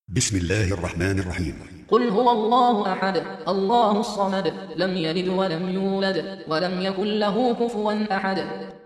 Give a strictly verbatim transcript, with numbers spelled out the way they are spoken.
بسم الله الرحمن الرحيم. قل هو الله أحد الله الصمد لم يلد ولم يولد ولم يكن له كفوا أحد.